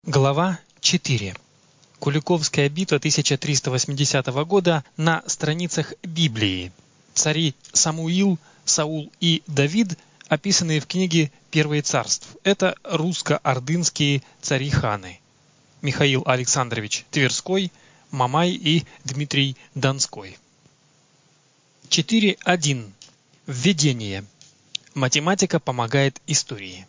Глава 4. Куликовская битва 1380 года на страницах Библии. Цари Самуил, Саул и Давид, описанные в книге «Первые царств». Это русско-ордынские цари-ханы. Михаил Александрович Тверской, Мамай и Дмитрий Донской. 4.1. Введение. Математика помогает истории.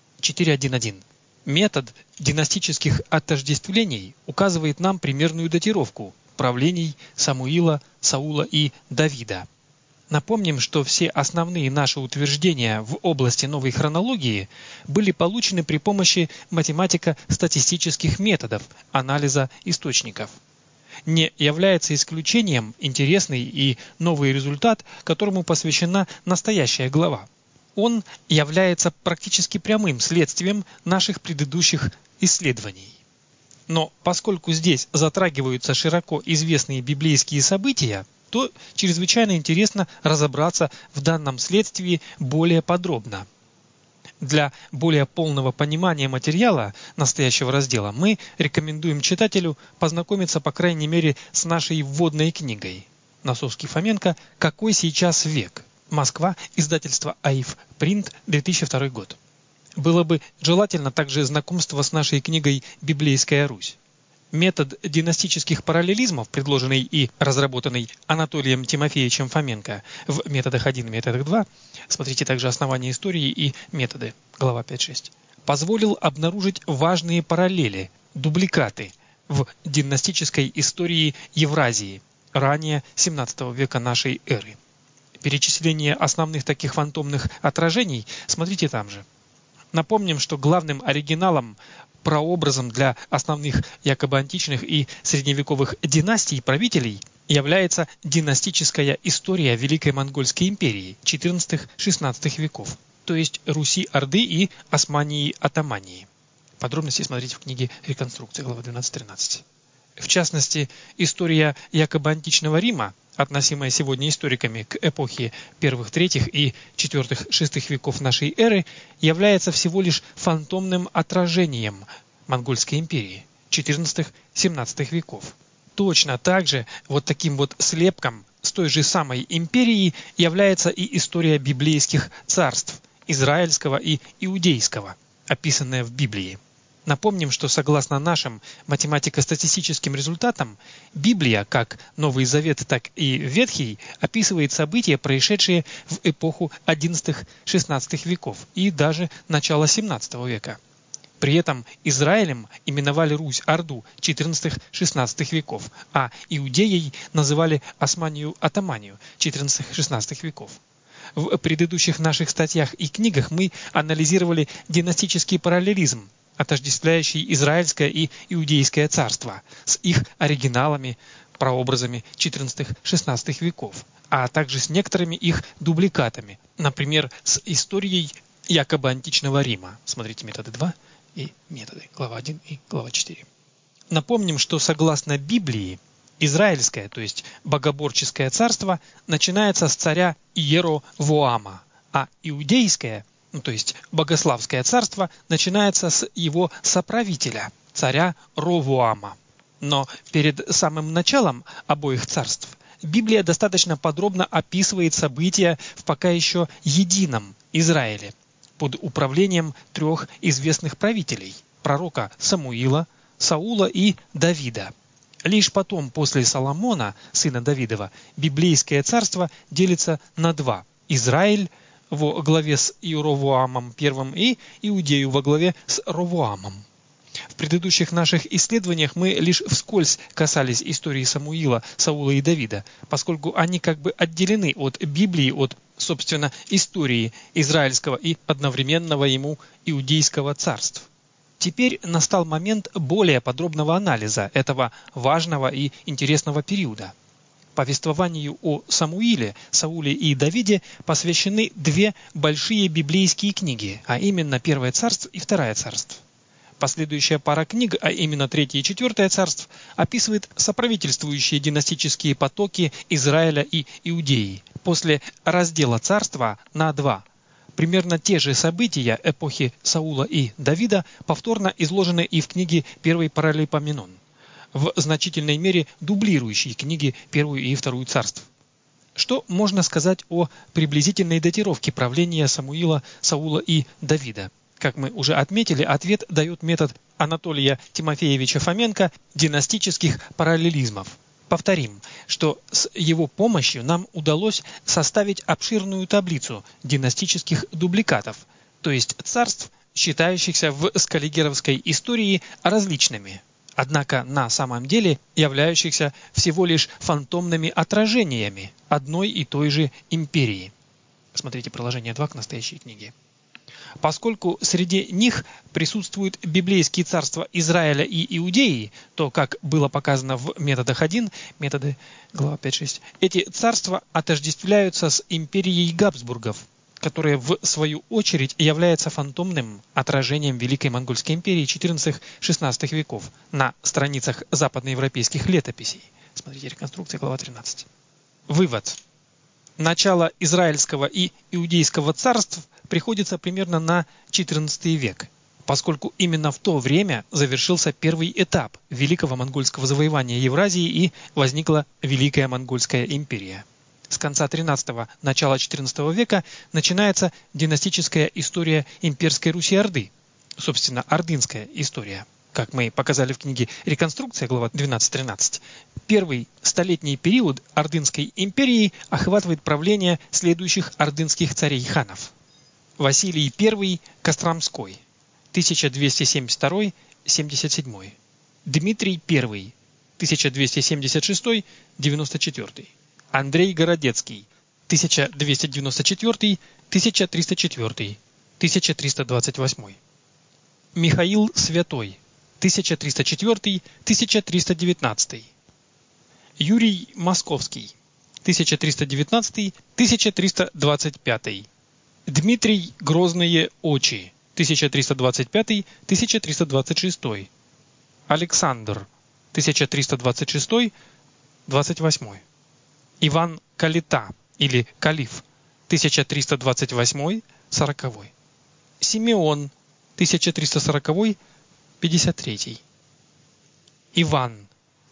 4.1.1. Метод династических отождествлений указывает нам примерную датировку правлений Самуила, Саула и Давида. Напомним, что все основные наши утверждения в области новой хронологии были получены при помощи математико-статистических методов анализа источников. Не является исключением интересный и новый результат, которому посвящена настоящая глава. Он является практически прямым следствием наших предыдущих исследований. Но поскольку здесь затрагиваются широко известные библейские события, то чрезвычайно интересно разобраться в данном следствии более подробно. Для более полного понимания материала настоящего раздела мы рекомендуем читателю познакомиться, по крайней мере, с нашей вводной книгой Носовский-Фоменко «Какой сейчас век?». Москва, издательство АИФ, принт, 2002 год. Было бы желательно также знакомство с нашей книгой «Библейская Русь». Метод династических параллелизмов, предложенный и разработанный Анатолием Тимофеевичем Фоменко в методах 1 и методах 2, смотрите также «Основания истории» и «Методы», глава 5-6, позволил обнаружить важные параллели, дубликаты в династической истории Евразии, ранее 17 века нашей эры. Перечисление основных таких фантомных отражений смотрите там же. Напомним, что главным оригиналом, прообразом для основных якобы античных и средневековых династий правителей является династическая история Великой Монгольской империи XIV-XVI веков, то есть Руси-Орды и Османии-Атамании. Подробности смотрите в книге «Реконструкция», глава 12-13. В частности, история якобы античного Рима, относимая сегодня историками к эпохе первых, третьих и четвертых, шестых веков нашей эры, является всего лишь фантомным отражением Монгольской империи XIV-XVII веков. Точно так же вот таким вот слепком с той же самой империей является и история библейских царств израильского и иудейского, описанная в Библии. Напомним, что согласно нашим математико-статистическим результатам, Библия, как Новый Завет, так и Ветхий, описывает события, происшедшие в эпоху XI-XVI веков и даже начала XVII века. При этом Израилем именовали Русь-Орду XIV-XVI веков, а Иудеей называли Османию-Атаманию XIV-XVI веков. В предыдущих наших статьях и книгах мы анализировали династический параллелизм, отождествляющий Израильское и Иудейское царство с их оригиналами, прообразами XIV-XVI веков, а также с некоторыми их дубликатами, например, с историей якобы античного Рима. Смотрите методы 2 и методы, глава 1 и глава 4. Напомним, что согласно Библии, Израильское, то есть богоборческое царство, начинается с царя Иеровоама, а Иудейское, то есть богославское царство, начинается с его соправителя, царя Ровоама. Но перед самым началом обоих царств Библия достаточно подробно описывает события в пока еще едином Израиле под управлением трех известных правителей – пророка Самуила, Саула и Давида. Лишь потом, после Соломона, сына Давидова, библейское царство делится на два – Израиль во главе с Иеровоамом I и Иудею во главе с Ровоамом. В предыдущих наших исследованиях мы лишь вскользь касались истории Самуила, Саула и Давида, поскольку они как бы отделены от Библии, от, собственно, истории израильского и одновременного ему иудейского царств. Теперь настал момент более подробного анализа этого важного и интересного периода. Повествованию о Самуиле, Сауле и Давиде посвящены две большие библейские книги, а именно Первое царство и Второе царство. Последующая пара книг, а именно Третье и Четвертое царств, описывает соправительствующие династические потоки Израиля и Иудеи после раздела царства на два Примерно те же события эпохи Саула и Давида повторно изложены и в книге «Первый Паралипоменон», в значительной мере дублирующей книги «Первую и Вторую царств». Что можно сказать о приблизительной датировке правления Самуила, Саула и Давида? Как мы уже отметили, ответ дает метод Анатолия Тимофеевича Фоменко династических параллелизмов. Повторим, что с его помощью нам удалось составить обширную таблицу династических дубликатов, то есть царств, считающихся в скаллигеровской истории различными, однако на самом деле являющихся всего лишь фантомными отражениями одной и той же империи. Смотрите приложение 2 к настоящей книге. Поскольку среди них присутствуют библейские царства Израиля и Иудеи, то, как было показано в методах 1, методы, глава 5-6, эти царства отождествляются с империей Габсбургов, которая в свою очередь является фантомным отражением Великой Монгольской империи XIV-XVI веков на страницах западноевропейских летописей. Смотрите реконструкция, глава 13. Вывод. Начало израильского и иудейского царств приходится примерно на XIV век, поскольку именно в то время завершился первый этап Великого монгольского завоевания Евразии и возникла Великая Монгольская империя. С конца XIII – начала XIV века начинается династическая история имперской Руси-Орды, собственно, ордынская история. Как мы показали в книге «Реконструкция», глава 12-13, первый столетний период Ордынской империи охватывает правление следующих ордынских царей-ханов. Василий I Костромской, 1272-77. Дмитрий I, 1276-94. Андрей Городецкий, 1294-1304, 1328. Михаил Святой, 1304-1319. Юрий Московский, 1319-1325. Дмитрий Грозные Очи, 1325-1326. Александр, 1326-28. Иван Калита или Калиф, 1328-40. Симеон, 1340-53. Иван,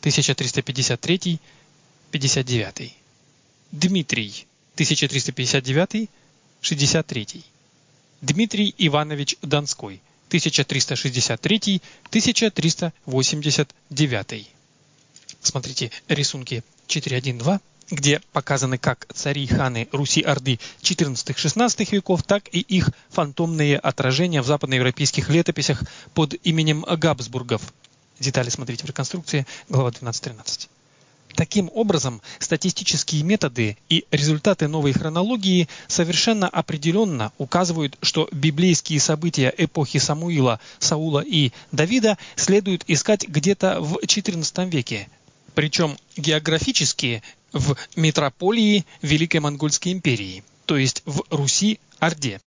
1353-59. Дмитрий, 1359-63. Дмитрий Иванович Донской, 1363-1389. Смотрите рисунки 4.1.2, где показаны как цари-ханы Руси-Орды XIV-XVI веков, так и их фантомные отражения в западноевропейских летописях под именем Габсбургов. Детали смотрите в реконструкции, глава 12-13. Таким образом, статистические методы и результаты новой хронологии совершенно определенно указывают, что библейские события эпохи Самуила, Саула и Давида следует искать где-то в XIV веке, причем географически в метрополии Великой Монгольской империи, то есть в Руси-Орде.